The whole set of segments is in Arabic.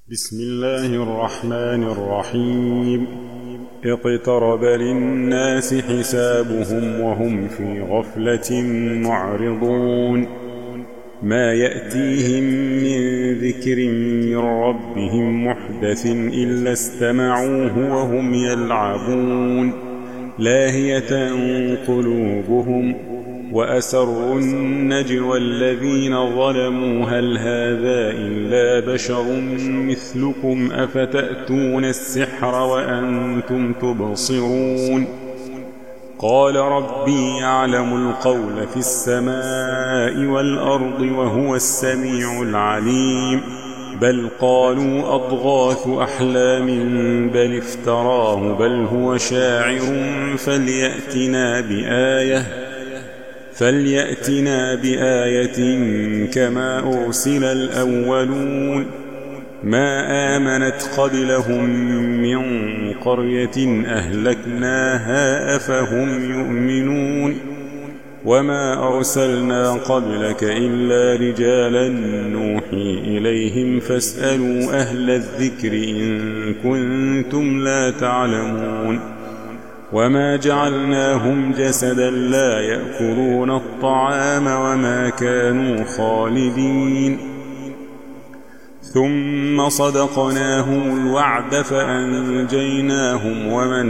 بسم الله الرحمن الرحيم. اقترب للناس حسابهم وهم في غفلة معرضون. ما يأتيهم من ذكر من ربهم محدث إلا استمعوه وهم يلعبون لاهية قلوبهم وأسروا النجوى الذين ظلموا هل هذا إلا بشر مثلكم أفتأتون السحر وأنتم تبصرون. قال ربي يعلم القول في السماء والأرض وهو السميع العليم. بل قالوا أضغاث أحلام بل افتراه بل هو شاعر فليأتنا بآية كما أرسل الأولون. ما آمنت قبلهم من قرية أهلكناها أفهم يؤمنون. وما أرسلنا قبلك إلا رجالا نوحي إليهم فاسألوا أهل الذكر إن كنتم لا تعلمون. وما جعلناهم جسدا لا يأكلون الطعام وما كانوا خالدين. ثم صدقناهم الوعد فأنجيناهم ومن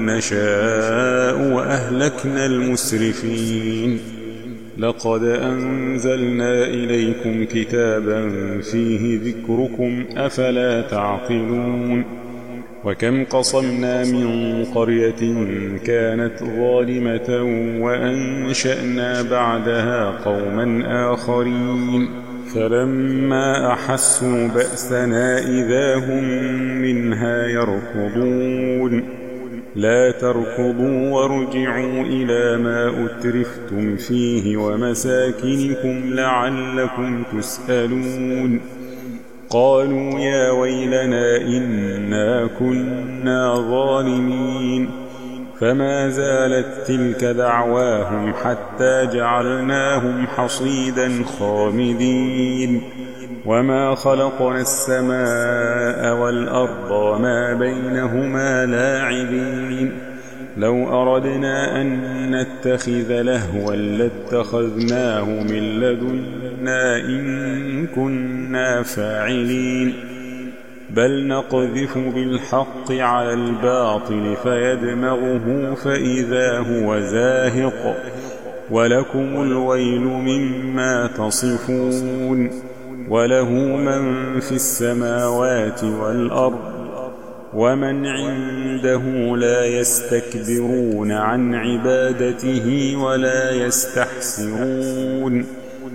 نشاء وأهلكنا المسرفين. لقد أنزلنا إليكم كتابا فيه ذكركم أفلا تعقلون. وكم قصمنا من قرية كانت ظالمة وأنشأنا بعدها قوما آخرين فلما أحسوا بأسنا إذا هم منها يركضون. لا تركضوا وارجعوا إلى ما أترفتم فيه ومساكنكم لعلكم تسألون. قالوا يا ويلنا إنا كنا ظالمين. فما زالت تلك دعواهم حتى جعلناهم حصيدا خامدين. وما خلقنا السماء والأرض وما بينهما لاعبين. لو أردنا أن نتخذ لهوا لاتخذناه من لدنا إن كنا فاعلين. بل نقذف بالحق على الباطل فيدمغه فإذا هو زاهق ولكم الويل مما تصفون. وله من في السماوات والأرض ومن عنده لا يستكبرون عن عبادته ولا يستحسرون.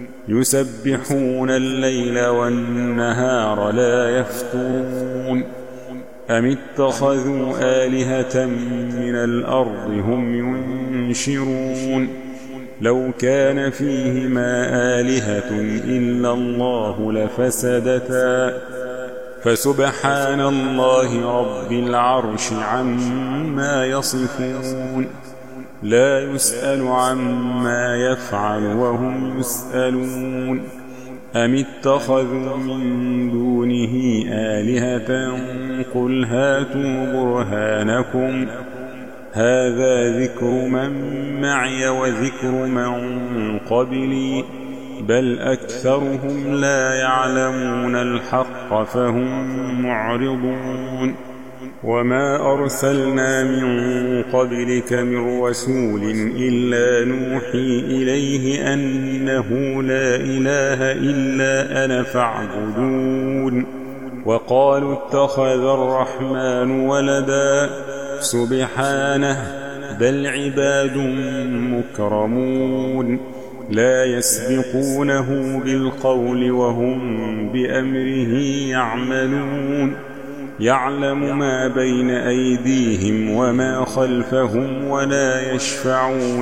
يسبحون الليل والنهار لا يفترون. أم اتخذوا آلهة من الأرض هم ينشرون. لو كان فيهما آلهة إلا الله لفسدتا فسبحان الله رب العرش عما يصفون. لا يسأل عما يفعل وهم يسألون. أم اتخذوا من دونه آلهة قل هاتوا برهانكم هذا ذكر من معي وذكر من قبلي بل أكثرهم لا يعلمون الحق فهم معرضون. وما أرسلنا من قبلك من رسول إلا نوحي إليه أنه لا إله إلا أنا فاعبدون. وقالوا اتخذ الرحمن ولدا سبحانه بل عباد مكرمون لا يسبقونه بالقول وهم بأمره يعملون. يعلم ما بين أيديهم وما خلفهم ولا يشفعون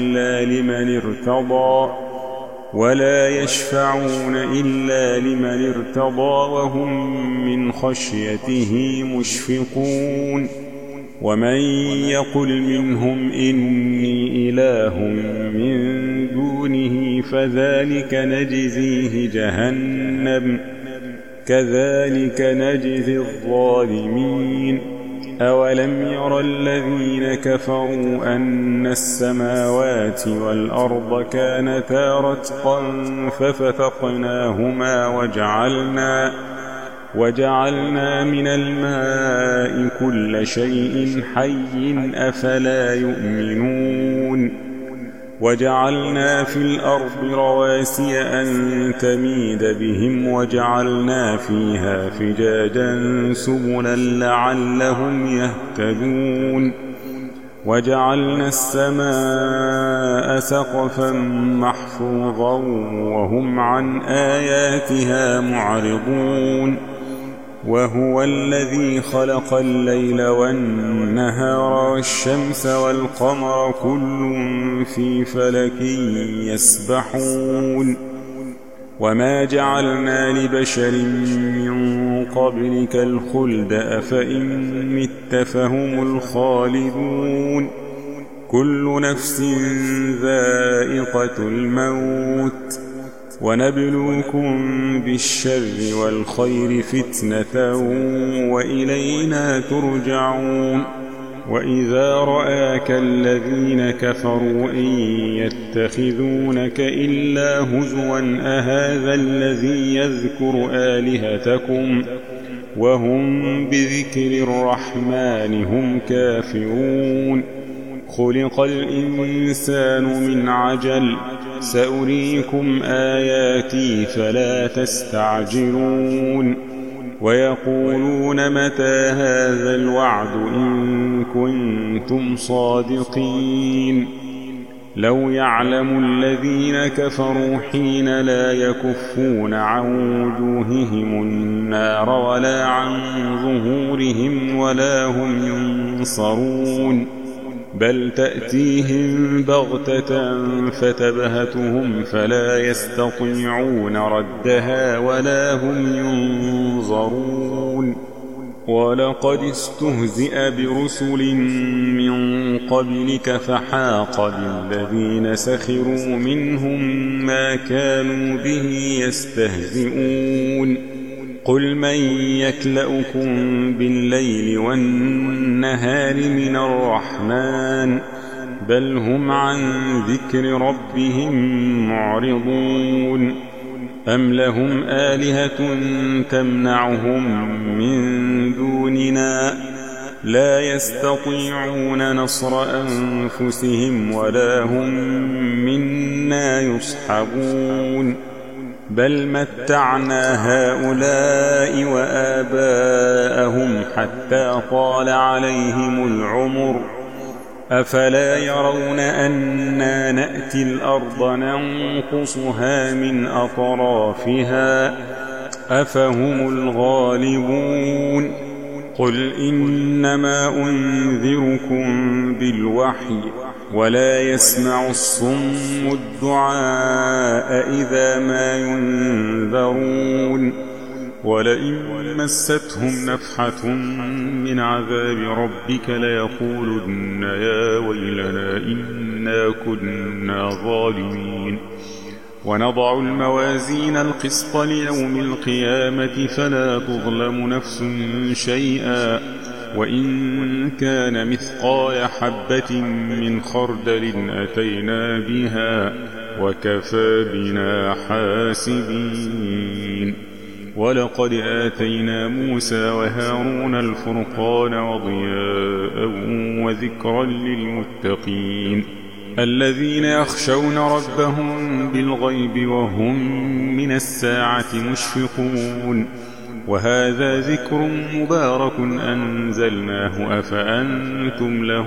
إلا لمن ارتضى وهم من خشيته مشفقون. ومن يقل منهم إني إله من دونه فذلك نجزيه جهنم كذلك نجزي الظالمين أولم ير الذين كفروا أن السماوات والأرض كانتا رتقا ففتقناهما وجعلنا من الماء كل شيء حي أفلا يؤمنون وجعلنا في الأرض رواسي أن تميد بهم وجعلنا فيها فجاجا سبلا لعلهم يهتدون وجعلنا السماء سقفا محفوظا وهم عن آياتها معرضون وهو الذي خلق الليل والنهار والشمس والقمر كل في فلك يسبحون وما جعلنا لبشر من قبلك الخلد أفإن مت فهم الخالدون كل نفس ذائقة الموت ونبلوكم بالشر والخير فتنة وإلينا ترجعون وإذا رآك الذين كفروا إن يتخذونك إلا هزوا أهذا الذي يذكر آلهتكم وهم بذكر الرحمن هم كافرون خلق الإنسان من عجل سأريكم آياتي فلا تستعجلون ويقولون متى هذا الوعد إن كنتم صادقين لو يعلم الذين كفروا حين لا يكفون عن وجوههم النار ولا عن ظهورهم ولا هم ينصرون بل تأتيهم بغتة فتبهتهم فلا يستطيعون ردها ولا هم ينظرون ولقد استهزئ برسل من قبلك فحاق بالذين سخروا منهم ما كانوا به يستهزئون قل من يكلؤكم بالليل والنهار من الرحمن بل هم عن ذكر ربهم معرضون أم لهم آلهة تمنعهم من دوننا لا يستطيعون نصر أنفسهم ولا هم منا يصحبون بل متعنا هؤلاء وآباءهم حتى طال عليهم العمر أفلا يرون أنا نأتي الأرض ننقصها من أطرافها أفهم الغالبون قل إنما أنذركم بالوحي ولا يسمع الصم الدعاء إذا ما ينذرون ولئن مستهم نفحة من عذاب ربك ليقولن يا ويلنا إنا كنا ظالمين ونضع الموازين القسط ليوم القيامة فلا تظلم نفس شيئا وإن كان مثقال حبة من خردل أتينا بها وكفى بنا حاسبين ولقد آتينا موسى وهارون الفرقان وضياء وذكرا للمتقين الذين يخشون ربهم بالغيب وهم من الساعة مشفقون وهذا ذكر مبارك أنزلناه أفأنتم له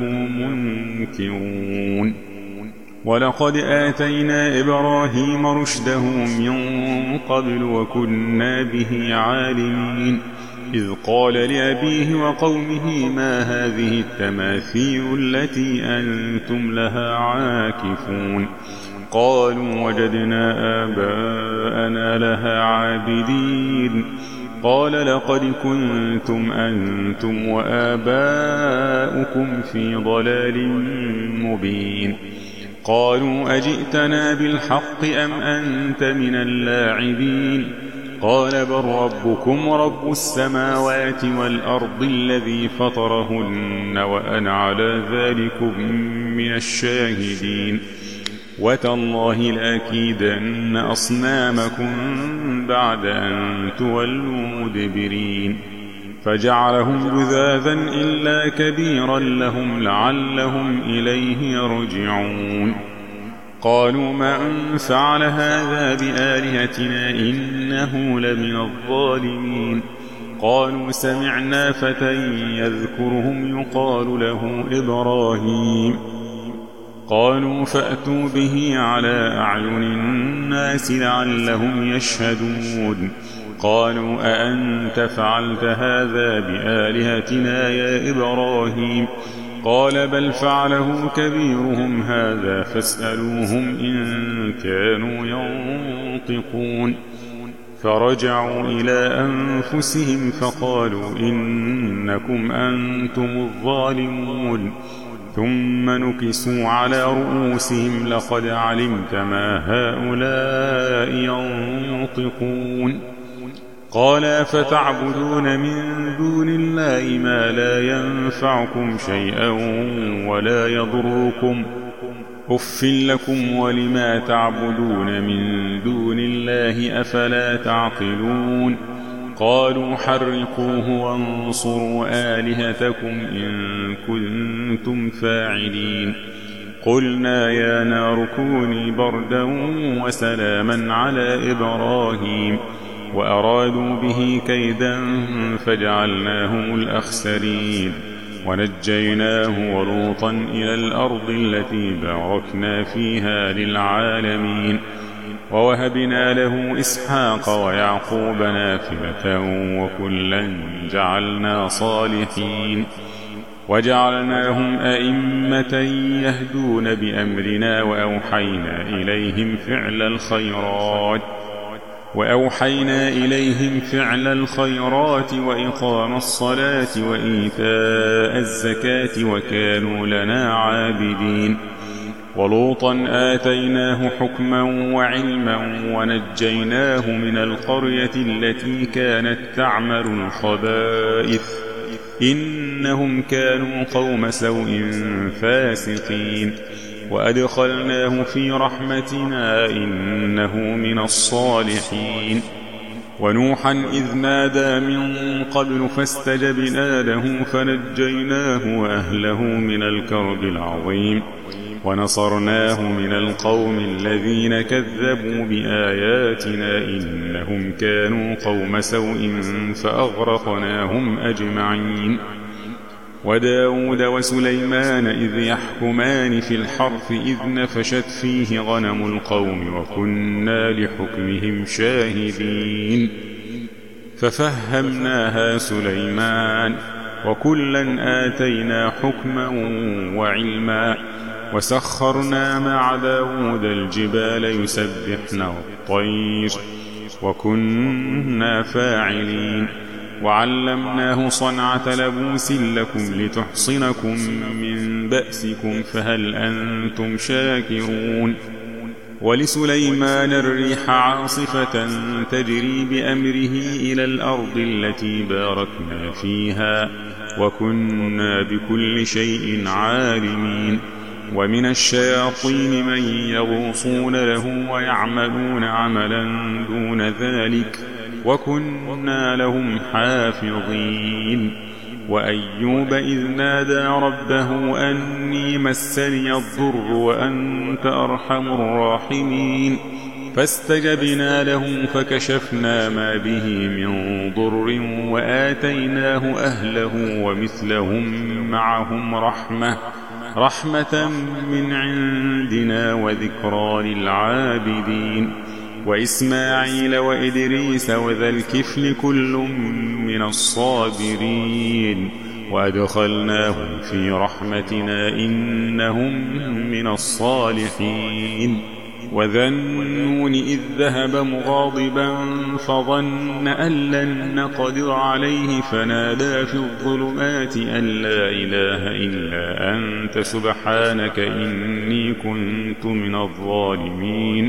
منكرون ولقد آتينا إبراهيم رشده من قبل وكنا به عالمين إذ قال لأبيه وقومه ما هذه التماثيل التي أنتم لها عاكفون قالوا وجدنا آباءنا لها عابدين قال لقد كنتم أنتم وآباؤكم في ضلال مبين قالوا أجئتنا بالحق أم أنت من اللاعبين قال بل ربكم رب السماوات والأرض الذي فطرهن وأنا على ذلكم من الشاهدين وتالله لأكيدن أصنامكم بعد أن تولوا مدبرين فجعلهم جذاذا إلا كبيرا لهم لعلهم إليه يرجعون قالوا من فعل هذا بآلهتنا إنه لمن الظالمين قالوا سمعنا فتى يذكرهم يقال له إبراهيم قالوا فأتوا به على أعين الناس لعلهم يشهدون قالوا أأنت فعلت هذا بآلهتنا يا إبراهيم قال بل فعله كبيرهم هذا فاسألوهم إن كانوا ينطقون فرجعوا إلى أنفسهم فقالوا إنكم أنتم الظالمون ثم نكسوا على رؤوسهم لقد علمت ما هؤلاء ينطقون قال فتعبدون من دون الله ما لا ينفعكم شيئا ولا يضركم أف لكم ولما تعبدون من دون الله أفلا تعقلون قالوا حرقوه وانصروا آلهتكم إن كنتم فاعلين قلنا يا نار كوني بردا وسلاما على إبراهيم وأرادوا به كيدا فجعلناهم الأخسرين ونجيناه ولوطا إلى الأرض التي باركنا فيها للعالمين ووهبنا له إسحاق ويعقوب نافلة وكلا جعلنا صالحين وجعلناهم أئمة يهدون بأمرنا وأوحينا إليهم فعل الخيرات وإقام الصلاة وإيتاء الزكاة وكانوا لنا عابدين ولوطا آتيناه حكما وعلما ونجيناه من القرية التي كانت تعمل الخبائث إنهم كانوا قوم سوء فاسقين وأدخلناه في رحمتنا إنه من الصالحين ونوحا إذ نادى من قبل فاستجبنا له فنجيناه وأهله من الكرب العظيم ونصرناه من القوم الذين كذبوا بآياتنا إنهم كانوا قوم سوء فأغرقناهم أجمعين وداود وسليمان إذ يحكمان في الحرث إذ نفشت فيه غنم القوم وكنا لحكمهم شاهدين ففهمناها سليمان وكلا آتينا حكما وعلما وسخرنا مع داود الجبال يسبحن والطير وكنا فاعلين وعلمناه صنعة لبوس لكم لتحصنكم من بأسكم فهل أنتم شاكرون ولسليمان الريح عاصفة تجري بأمره إلى الأرض التي باركنا فيها وكنا بكل شيء عالمين ومن الشياطين من يغوصون له ويعملون عملا دون ذلك وكنا لهم حافظين وأيوب إذ نادى ربه أني مسني الضر وأنت أرحم الراحمين فاستجبنا له فكشفنا ما به من ضر وآتيناه أهله ومثلهم معهم رحمة من عندنا وذكرى للعابدين وإسماعيل وإدريس وذا الكفل كل من الصابرين وأدخلناهم في رحمتنا إنهم من الصالحين وذا النون إذ ذهب مغاضبا فظن أن لن نقدر عليه فنادى في الظلمات أن لا إله إلا أنت سبحانك إني كنت من الظالمين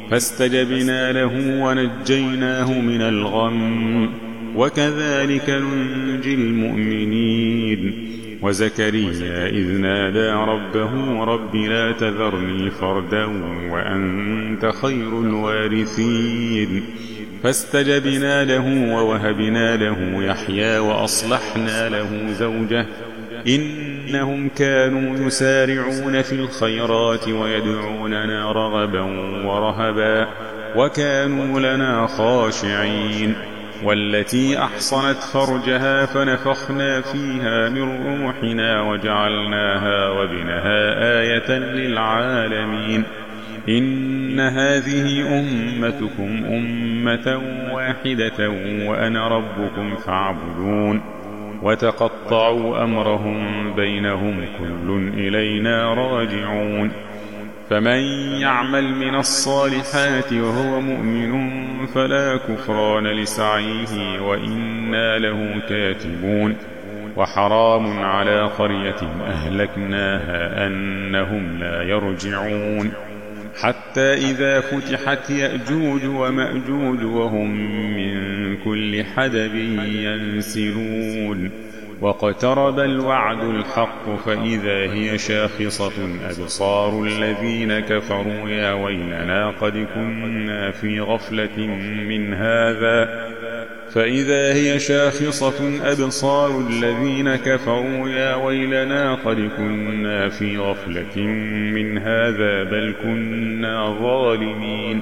فاستجبنا له ونجيناه من الغم وكذلك ننجي المؤمنين. وزكريا إذ نادى ربه رب لا تذرني فردا وأنت خير الوارثين فاستجبنا له ووهبنا له يحيى وأصلحنا له زوجه إنهم كانوا يسارعون في الخيرات ويدعوننا رغبا ورهبا وكانوا لنا خاشعين. والتي أحصنت فرجها فنفخنا فيها من روحنا وجعلناها وابنها آية للعالمين. إن هذه أمتكم أمة واحدة وأنا ربكم فاعبدون. وتقطعوا أمرهم بينهم كل إلينا راجعون. فمن يعمل من الصالحات وهو مؤمن فلا كفران لسعيه وإنا له كاتبون. وحرام على قرية أهلكناها أنهم لا يرجعون حتى إذا فتحت يأجوج ومأجوج وهم من كل حدب ينسلون. واقترب الوعد الحق فإذا هي شاخصة أبصار الذين كفروا يا ويلنا قد كنا في غفلة من هذا فإذا هي شاخصة أبصار الذين كفروا يا ويلنا قد كنا في غفلة من هذا بل كنا ظالمين.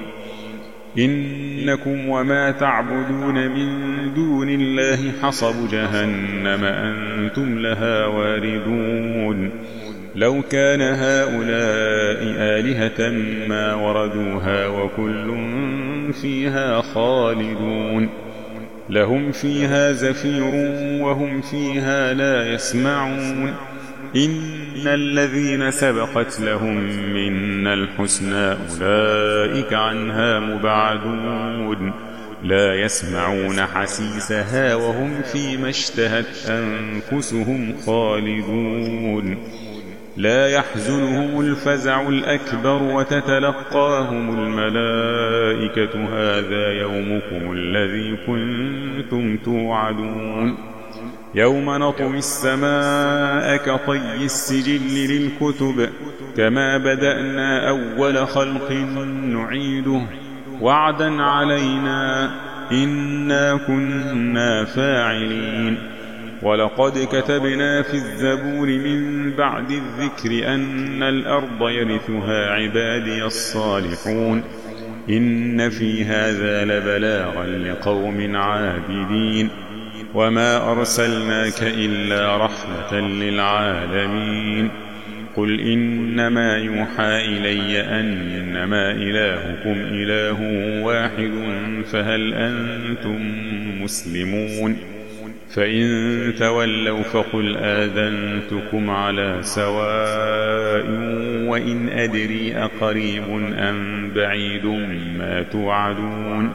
إنكم وما تعبدون من دون الله حصب جهنم أنتم لها واردون. لو كان هؤلاء آلهة ما وردوها وكل فيها خالدون. لهم فيها زفير وهم فيها لا يسمعون. إن الذين سبقت لهم منا الحسنى أولئك عنها مبعدون لا يسمعون حسيسها وهم فيما اشتهت أنفسهم خالدون. لا يحزنهم الفزع الأكبر وتتلقاهم الملائكة هذا يومكم الذي كنتم توعدون. يوم نطوي السماء كطي السجل للكتب كما بدأنا أول خلق نعيده وعدا علينا إنا كنا فاعلين. ولقد كتبنا في الزبور من بعد الذكر أن الأرض يرثها عبادي الصالحون إن في هذا لبلاغا لقوم عابدين. وما أرسلناك إلا رحمة للعالمين. قل إنما يوحى إلي أنما إلهكم إله واحد فهل أنتم مسلمون؟ فإن تولوا فقل آذنتكم على سواء وإن أدري أقريب أم بعيد ما توعدون.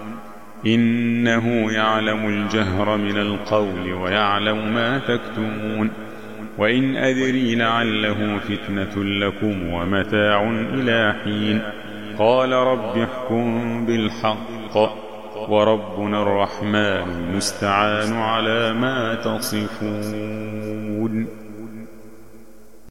إنه يعلم الجهر من القول ويعلم ما تكتمون. وإن أدري لعله فتنة لكم ومتاع إلى حين. قال رب احكم بالحق وربنا الرحمن المستعان على ما تصفون.